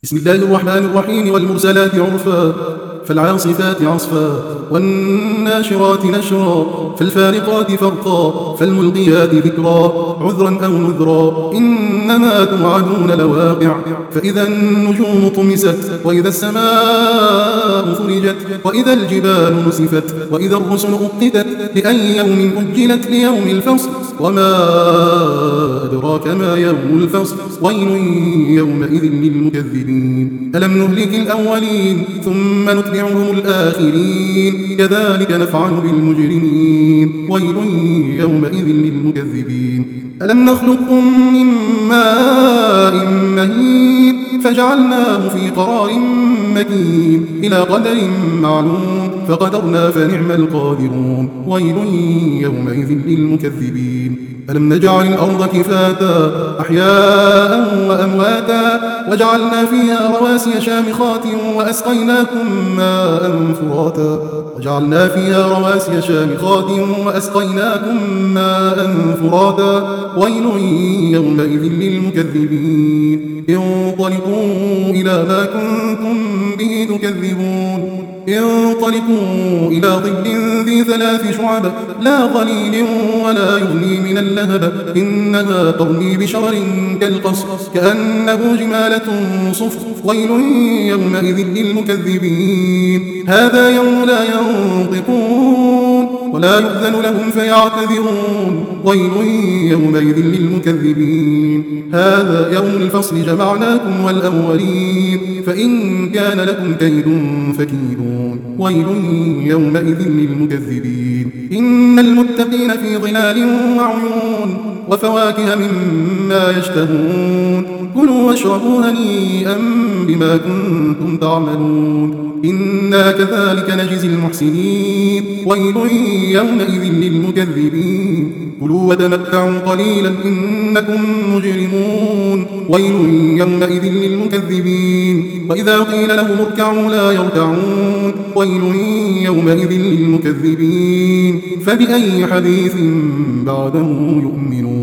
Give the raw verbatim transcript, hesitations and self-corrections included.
بسم الله الرحمن الرحيم. والمرسلات عرفا فالعاصفات عصفا والناشرات نشرا فالفارقات فرقا فالملقيات ذكرا عذرا أو نذرا إنما توعدون لواقع فإذا النجوم طمست وإذا السماء فرجت وإذا الجبال نسفت وإذا الرسل أقتت لأي يوم أجلت ليوم الفصل وما أدراك ما يوم الفصل ويل يومئذ للمكذبين ألم نهلك الأولين ثم نتبعهم الآخرين كذلك نفعل بالمجرمين ويل يومئذ للمكذبين ألم نخلقكم من ماء مهين فجعلناه في قرار مكين إلى قدر معلوم فقدرنا فنعم القادرون ويل يومئذ للمكذبين ألم نجعل الأرض كفاتا أحياء وأمواتا وجعلنا فيها رواسي شامخات وأسقيناكم ماء فراتا وجعلنا فيها رواسي شامخات وأسقيناكم ماء فراتا ويل يومئذ للمكذبين انطلقوا إلى ما كنتم به تكذبون انطلقوا إلى ظل ذي ثلاث شعب لا ظليل ولا يغني من اللهب إنها ترمي بشرر كالقصر كأنه جمالة صفر ويل يومئذ للمكذبين هذا يوم لا ينطقون ولا يؤذن لهم فيعتذرون ويل يومئذ للمكذبين هذا يوم الفصل جمعناكم والأولين فإن كان لكم كيد فكيدون ويل يومئذ للمكذبين إن المتقين في ظلال وعيون وفواكه مما يشتهون كلوا واشربوا هنيئا بما كنتم تعملون إنا كذلك نجزي المحسنين ويل يومئذ للمكذبين كلوا وتمتعوا قليلا إنكم مجرمون ويل يومئذ للمكذبين وإذا قيل لهم اركعوا لا يركعون ويل يومئذ للمكذبين فبأي حديث بعده يؤمنون